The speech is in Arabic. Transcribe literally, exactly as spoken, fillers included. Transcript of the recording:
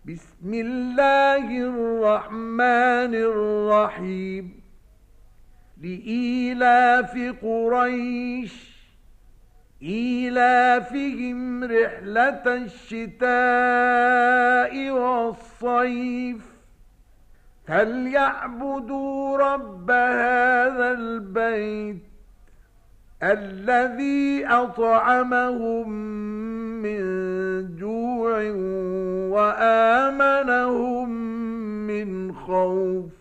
بسم الله الرحمن الرحيم لإيلاف قريش إيلافهم رحلة الشتاء والصيف فليعبدوا رب هذا البيت الذي أطعمهم من جوع وآمنهم من خوف.